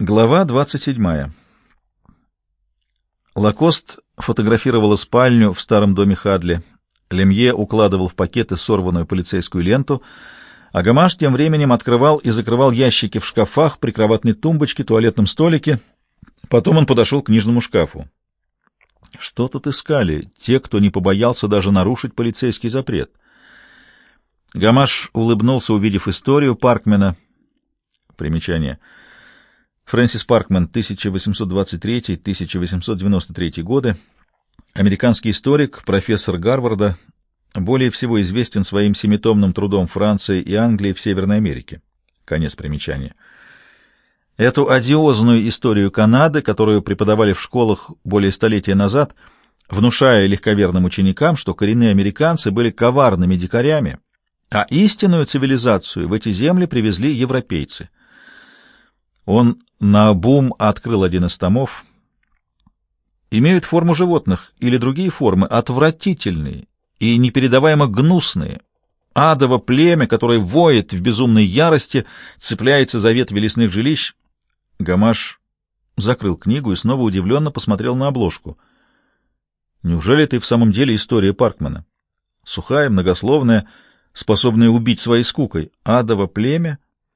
Глава 27. Лакост фотографировала спальню в старом доме Хадли. Лемье укладывал в пакеты сорванную полицейскую ленту, а Гамаш тем временем открывал и закрывал ящики в шкафах, прикроватной тумбочке, туалетном столике. Потом он подошел к книжному шкафу. Что тут искали те, кто не побоялся даже нарушить полицейский запрет? Гамаш улыбнулся, увидев историю Паркмена. Примечание. Фрэнсис Паркмен, 1823-1893 годы, американский историк, профессор Гарварда, более всего известен своим семитомным трудом «Франция и Англия в Северной Америке». Конец примечания. Эту одиозную историю Канады, которую преподавали в школах более столетия назад, внушая легковерным ученикам, что коренные американцы были коварными дикарями, а истинную цивилизацию в эти земли привезли европейцы. Он наобум открыл один из томов. Имеют форму животных или другие формы, отвратительные и непередаваемо гнусные. Адово племя, которое воет в безумной ярости, цепляется за ветви лесных жилищ. Гамаш закрыл книгу и снова удивленно посмотрел на обложку. Неужели это и в самом деле история Паркмена? Сухая, многословная, способная убить своей скукой. Адово племя?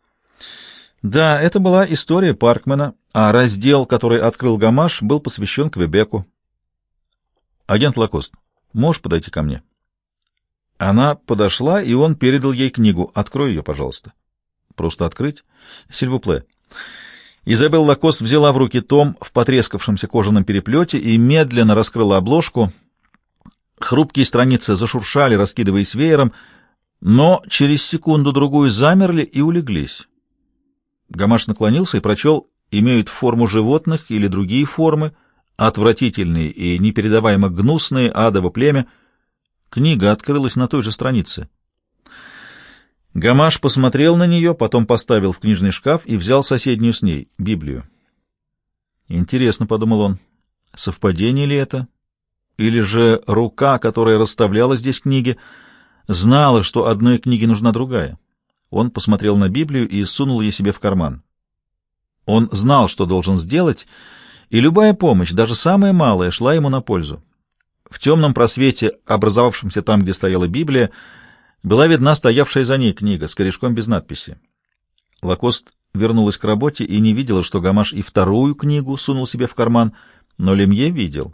Да, это была история Паркмена, а раздел, который открыл Гамаш, был посвящен Квебеку. «Агент Лакост, можешь подойти ко мне?» Она подошла, и он передал ей книгу. «Открой ее, пожалуйста». «Просто открыть?» «Сильвупле». Изабелла Лакост взяла в руки том в потрескавшемся кожаном переплете и медленно раскрыла обложку. Хрупкие страницы зашуршали, раскидываясь веером, но через секунду-другую замерли и улеглись. Гамаш наклонился и прочел: «Имеют форму животных или другие формы, отвратительные и непередаваемо гнусные, адово племя». Книга открылась на той же странице. Гамаш посмотрел на нее, потом поставил в книжный шкаф и взял соседнюю с ней, Библию. «Интересно», — подумал он, — «совпадение ли это? Или же рука, которая расставляла здесь книги, знала, что одной книге нужна другая?» Он посмотрел на Библию и сунул ее себе в карман. Он знал, что должен сделать, и любая помощь, даже самая малая, шла ему на пользу. В темном просвете, образовавшемся там, где стояла Библия, была видна стоявшая за ней книга с корешком без надписи. Лакост вернулась к работе и не видела, что Гамаш и вторую книгу сунул себе в карман, но Лемье видел.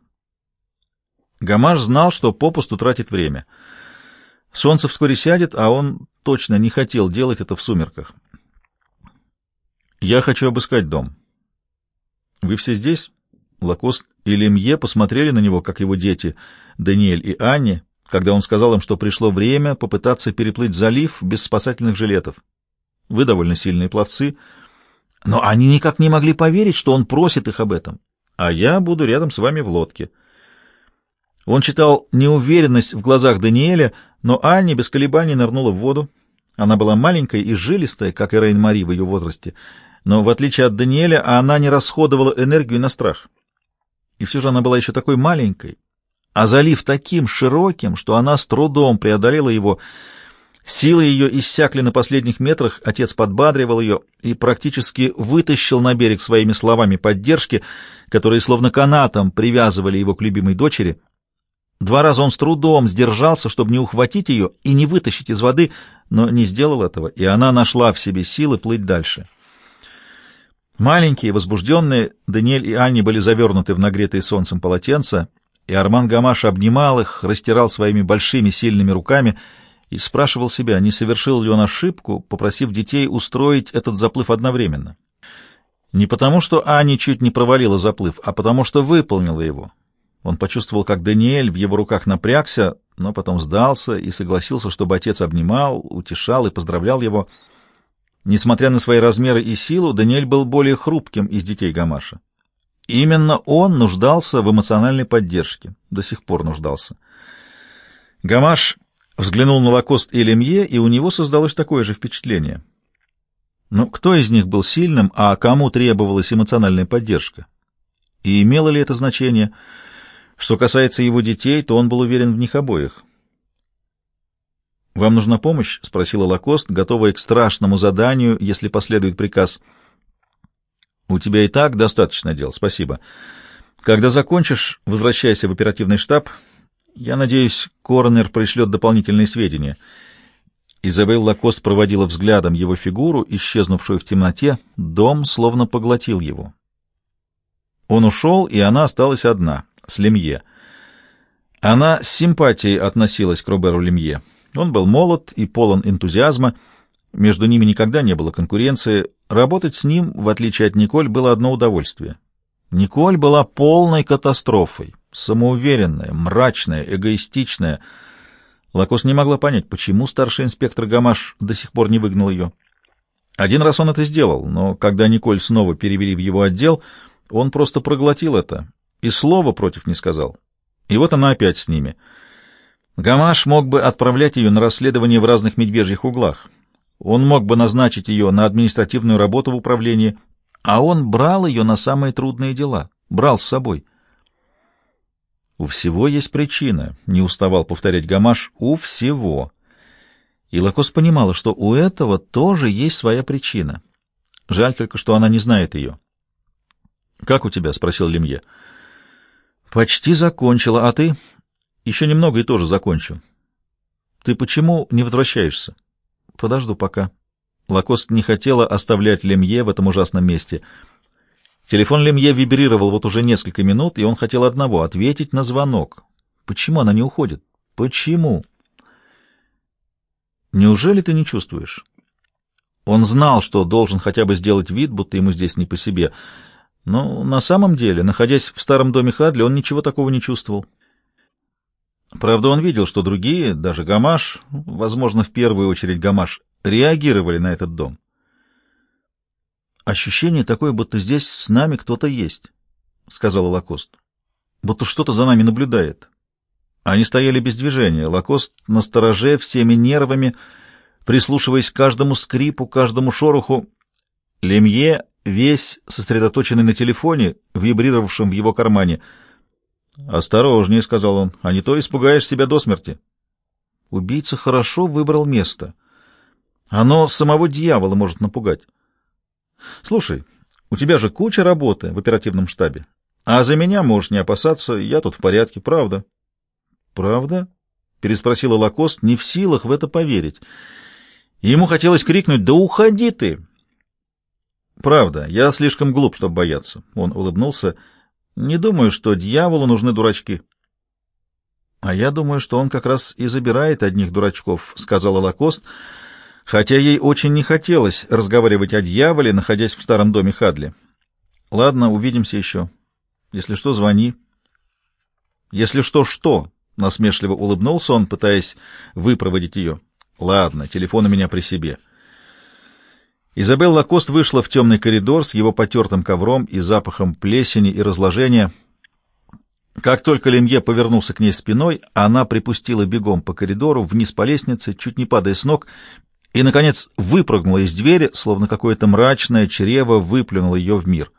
Гамаш знал, что попусту тратит время. Солнце вскоре сядет, а он точно не хотел делать это в сумерках. «Я хочу обыскать дом». «Вы все здесь?» Лакост и Лемье посмотрели на него, как его дети, Даниэль и Анни, когда он сказал им, что пришло время попытаться переплыть залив без спасательных жилетов. «Вы довольно сильные пловцы». Но они никак не могли поверить, что он просит их об этом. «А я буду рядом с вами в лодке». Он читал неуверенность в глазах Даниэля, но Анни без колебаний нырнула в воду. Она была маленькая и жилистая, как и Рейн-Мари в ее возрасте, но, в отличие от Даниэля, она не расходовала энергию на страх. И все же она была еще такой маленькой, а залив таким широким, что она с трудом преодолела его. Силы ее иссякли на последних метрах, отец подбадривал ее и практически вытащил на берег своими словами поддержки, которые словно канатом привязывали его к любимой дочери. 2 раза он с трудом сдержался, чтобы не ухватить ее и не вытащить из воды, но не сделал этого, и она нашла в себе силы плыть дальше. Маленькие, возбужденные, Даниэль и Анни были завернуты в нагретые солнцем полотенца, и Арман Гамаш обнимал их, растирал своими большими сильными руками и спрашивал себя, не совершил ли он ошибку, попросив детей устроить этот заплыв одновременно. Не потому, что Анни чуть не провалила заплыв, а потому, что выполнила его. Он почувствовал, как Даниэль в его руках напрягся, но потом сдался и согласился, чтобы отец обнимал, утешал и поздравлял его. Несмотря на свои размеры и силу, Даниэль был более хрупким из детей Гамаша. Именно он нуждался в эмоциональной поддержке, до сих пор нуждался. Гамаш взглянул на Лакост и Лемье, и у него создалось такое же впечатление. Но кто из них был сильным, а кому требовалась эмоциональная поддержка? И имело ли это значение? Что касается его детей, то он был уверен в них обоих. «Вам нужна помощь?» — спросила Лакост, готовая к страшному заданию, если последует приказ. У тебя и так достаточно дел, спасибо. Когда закончишь, возвращайся в оперативный штаб. Я надеюсь, коронер пришлет дополнительные сведения. Изабель Лакост проводила взглядом его фигуру, исчезнувшую в темноте. Дом словно поглотил его. Он ушел, и она осталась одна, с Лемье. Она с симпатией относилась к Роберу Лемье. Он был молод и полон энтузиазма. Между ними никогда не было конкуренции. Работать с ним, в отличие от Николь, было одно удовольствие. Николь была полной катастрофой, самоуверенная, мрачная, эгоистичная. Лакост не могла понять, почему старший инспектор Гамаш до сих пор не выгнал ее. Один раз он это сделал, но когда Николь снова перевели в его отдел, он просто проглотил это и слова против не сказал. И вот она опять с ними. Гамаш мог бы отправлять ее на расследование в разных медвежьих углах. Он мог бы назначить ее на административную работу в управлении, а он брал ее на самые трудные дела, брал с собой. «У всего есть причина», — не уставал повторять Гамаш, — «у всего». И Лакост понимала, что у этого тоже есть своя причина. Жаль только, что она не знает ее. «Как у тебя?» — спросил Лемье. «Почти закончила, а ты?» «Еще немного и тоже закончу». «Ты почему не возвращаешься?» «Подожду пока». Лакост не хотела оставлять Лемье в этом ужасном месте. Телефон Лемье вибрировал вот уже несколько минут, и он хотел одного — ответить на звонок. Почему она не уходит? Почему? «Неужели ты не чувствуешь?» Он знал, что должен хотя бы сделать вид, будто ему здесь не по себе. Но на самом деле, находясь в старом доме Хадли, он ничего такого не чувствовал. Правда, он видел, что другие, даже Гамаш, возможно, в первую очередь Гамаш, реагировали на этот дом. «Ощущение такое, будто здесь с нами кто-то есть», — сказала Лакост. «Будто что-то за нами наблюдает». Они стояли без движения. Лакост настороже, всеми нервами, прислушиваясь к каждому скрипу, каждому шороху. Лемье, весь сосредоточенный на телефоне, вибрировавшем в его кармане. «Осторожнее», — сказал он, — «а не то испугаешь себя до смерти». Убийца хорошо выбрал место. Оно самого дьявола может напугать. «Слушай, у тебя же куча работы в оперативном штабе, а за меня можешь не опасаться, я тут в порядке, правда». «Правда?» — переспросила Лакост, не в силах в это поверить. Ему хотелось крикнуть: «Да уходи ты!» «Правда, я слишком глуп, чтобы бояться», — он улыбнулся. «Не думаю, что дьяволу нужны дурачки». «А я думаю, что он как раз и забирает одних дурачков», — сказала Лакост, хотя ей очень не хотелось разговаривать о дьяволе, находясь в старом доме Хадли. «Ладно, увидимся еще. Если что, звони». «Если что, что?» — насмешливо улыбнулся он, пытаясь выпроводить ее. «Ладно, телефон у меня при себе». Изабель Лакост вышла в темный коридор с его потертым ковром и запахом плесени и разложения. Как только Лемье повернулся к ней спиной, она припустила бегом по коридору, вниз по лестнице, чуть не падая с ног, и, наконец, выпрыгнула из двери, словно какое-то мрачное чрево выплюнуло ее в мир.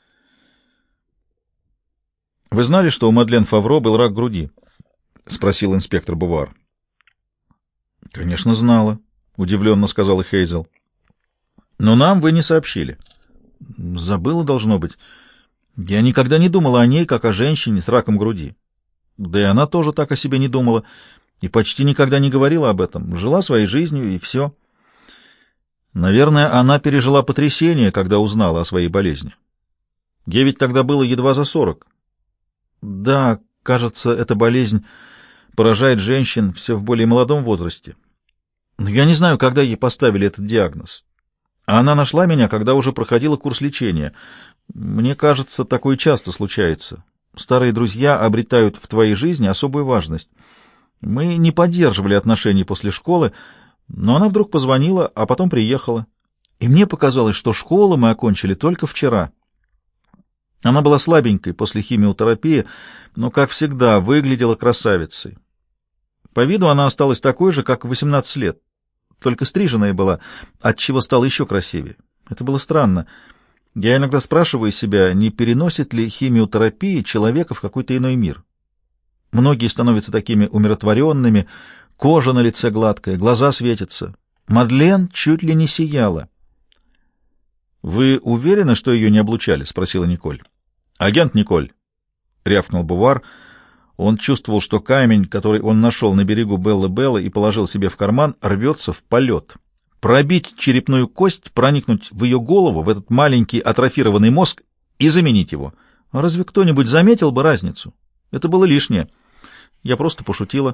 «Вы знали, что у Мадлен Фавро был рак груди?» — спросил инспектор Бувар. «Конечно, знала», — удивленно сказала Хейзел. «Но нам вы не сообщили». «Забыла, должно быть. Я никогда не думала о ней, как о женщине с раком груди. Да и она тоже так о себе не думала и почти никогда не говорила об этом. Жила своей жизнью, и все. Наверное, она пережила потрясение, когда узнала о своей болезни. Ей ведь тогда было едва за 40. Да, кажется, эта болезнь поражает женщин все в более молодом возрасте. Но я не знаю, когда ей поставили этот диагноз. Она нашла меня, когда уже проходила курс лечения. Мне кажется, такое часто случается. Старые друзья обретают в твоей жизни особую важность. Мы не поддерживали отношений после школы, но она вдруг позвонила, а потом приехала. И мне показалось, что школу мы окончили только вчера. Она была слабенькой после химиотерапии, но, как всегда, выглядела красавицей. По виду она осталась такой же, как в 18 лет, только стриженная была, отчего стала еще красивее. Это было странно. Я иногда спрашиваю себя, не переносит ли химиотерапия человека в какой-то иной мир. Многие становятся такими умиротворенными, кожа на лице гладкая, глаза светятся. Мадлен чуть ли не сияла. «Вы уверены, что ее не облучали?» — спросила Николь. «Агент Николь!» — рявкнул Бувар. Он чувствовал, что камень, который он нашел на берегу Беллы-Беллы и положил себе в карман, рвется в полет. Пробить черепную кость, проникнуть в ее голову, в этот маленький атрофированный мозг и заменить его. А разве кто-нибудь заметил бы разницу? Это было лишнее. Я просто пошутила.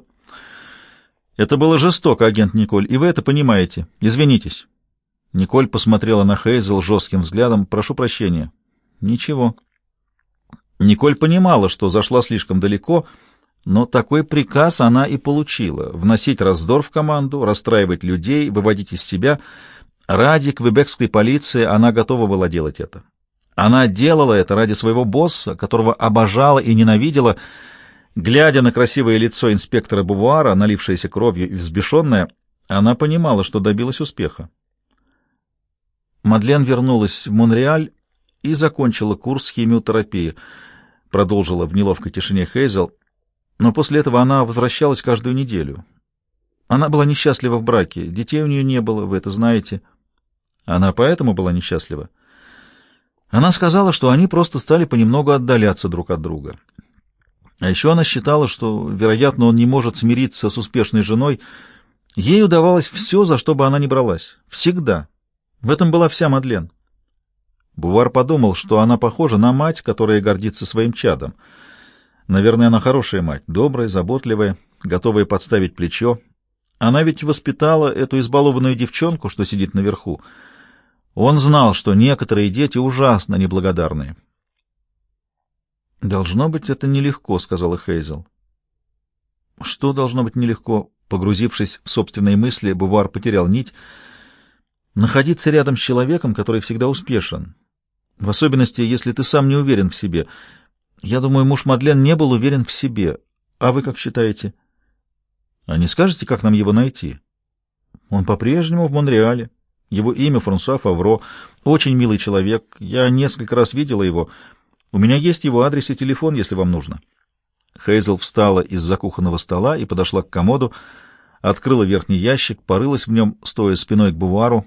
Это было жестоко, агент Николь, и вы это понимаете. Извинитесь. Николь посмотрела на Хейзел жестким взглядом. Прошу прощения. Ничего. Николь понимала, что зашла слишком далеко, но такой приказ она и получила — вносить раздор в команду, расстраивать людей, выводить из себя. Ради квебекской полиции она готова была делать это. Она делала это ради своего босса, которого обожала и ненавидела. Глядя на красивое лицо инспектора Бувуара, налившееся кровью и взбешенное, она понимала, что добилась успеха. Мадлен вернулась в Монреаль и закончила курс химиотерапии, продолжила в неловкой тишине Хейзел, но после этого она возвращалась каждую неделю. Она была несчастлива в браке, детей у нее не было, вы это знаете. Она поэтому была несчастлива. Она сказала, что они просто стали понемногу отдаляться друг от друга. А еще она считала, что, вероятно, он не может смириться с успешной женой. Ей удавалось все, за что бы она ни бралась. Всегда. В этом была вся Мадлен. Бувар подумал, что она похожа на мать, которая гордится своим чадом. Наверное, она хорошая мать, добрая, заботливая, готовая подставить плечо. Она ведь воспитала эту избалованную девчонку, что сидит наверху. Он знал, что некоторые дети ужасно неблагодарные. «Должно быть, это нелегко», — сказала Хейзел. «Что должно быть нелегко?» Погрузившись в собственные мысли, Бувар потерял нить. «Находиться рядом с человеком, который всегда успешен. В особенности, если ты сам не уверен в себе. Я думаю, муж Мадлен не был уверен в себе. А вы как считаете? А не скажете, как нам его найти? Он по-прежнему в Монреале. Его имя Франсуа Фавро. Очень милый человек. Я несколько раз видела его. У меня есть его адрес и телефон, если вам нужно». Хейзел встала из-за кухонного стола и подошла к комоду, открыла верхний ящик, порылась в нем, стоя спиной к Бувару.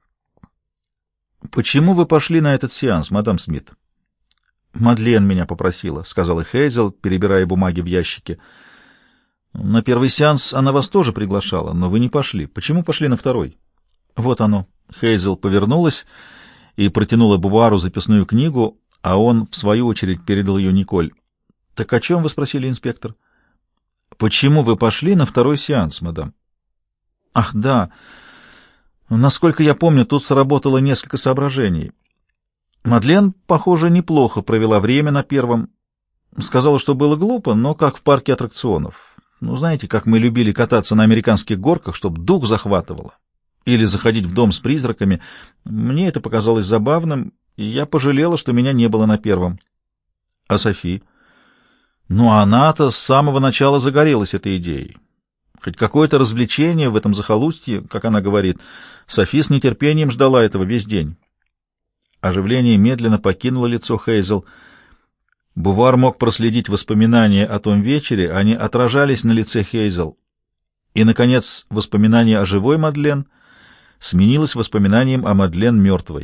«Почему вы пошли на этот сеанс, мадам Смит?» «Мадлен меня попросила», — сказала Хейзел, перебирая бумаги в ящике. «На первый сеанс она вас тоже приглашала, но вы не пошли. Почему пошли на второй?» «Вот оно». Хейзел повернулась и протянула Бувару записную книгу, а он, в свою очередь, передал ее Николь. «Так о чем вы спросили, инспектор?» «Почему вы пошли на второй сеанс, мадам?» «Ах, да. Насколько я помню, тут сработало несколько соображений. Мадлен, похоже, неплохо провела время на первом. Сказала, что было глупо, но как в парке аттракционов. Ну, знаете, как мы любили кататься на американских горках, чтобы дух захватывало. Или заходить в дом с призраками. Мне это показалось забавным, и я пожалела, что меня не было на первом». «А Софи?» «Ну, она-то с самого начала загорелась этой идеей. Хоть какое-то развлечение в этом захолустье, как она говорит. Софи с нетерпением ждала этого весь день». Оживление медленно покинуло лицо Хейзел. Бувар мог проследить воспоминания о том вечере, они отражались на лице Хейзел. И, наконец, воспоминание о живой Мадлен сменилось воспоминанием о Мадлен мертвой.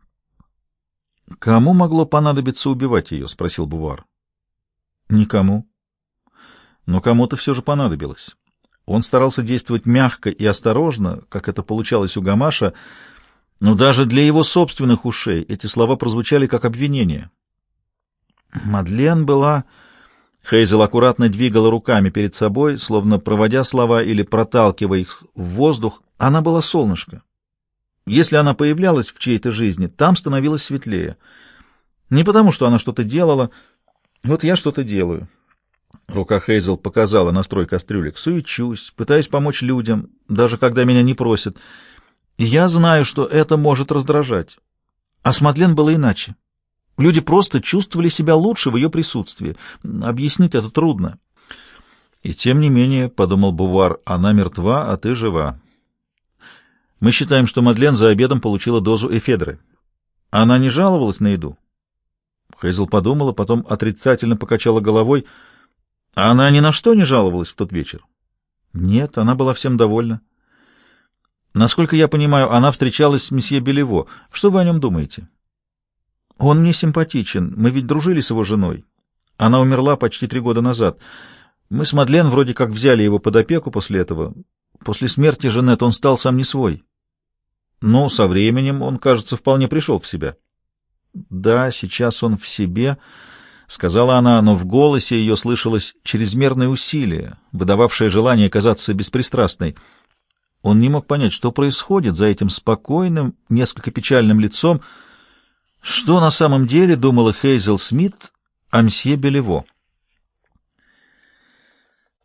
«Кому могло понадобиться убивать ее?» — спросил Бувар. «Никому. Но кому-то все же понадобилось». Он старался действовать мягко и осторожно, как это получалось у Гамаша, но даже для его собственных ушей эти слова прозвучали как обвинение. Мадлен была... Хейзел аккуратно двигала руками перед собой, словно проводя слова или проталкивая их в воздух. Она была солнышко. Если она появлялась в чьей-то жизни, там становилось светлее. Не потому, что она что-то делала. Вот я что-то делаю. Рука Хейзел показала настрой кастрюлек. Суечусь, пытаюсь помочь людям, даже когда меня не просят. И я знаю, что это может раздражать. А с Мадлен было иначе. Люди просто чувствовали себя лучше в ее присутствии. Объяснить это трудно. И тем не менее, — подумал Бувар, — она мертва, а ты жива. Мы считаем, что Мадлен за обедом получила дозу эфедры. Она не жаловалась на еду? Хейзел подумала, потом отрицательно покачала головой. Она ни на что не жаловалась в тот вечер? Нет, она была всем довольна. Насколько я понимаю, она встречалась с месье Белево. Что вы о нем думаете? Он мне симпатичен. Мы ведь дружили с его женой. Она умерла почти 3 года назад. Мы с Мадлен вроде как взяли его под опеку после этого. После смерти Жанет он стал сам не свой. Но со временем он, кажется, вполне пришел в себя. Да, сейчас он в себе, — сказала она, но в голосе ее слышалось чрезмерное усилие, выдававшее желание казаться беспристрастной. Он не мог понять, что происходит за этим спокойным, несколько печальным лицом, что на самом деле думала Хейзел Смит о мсье Белево.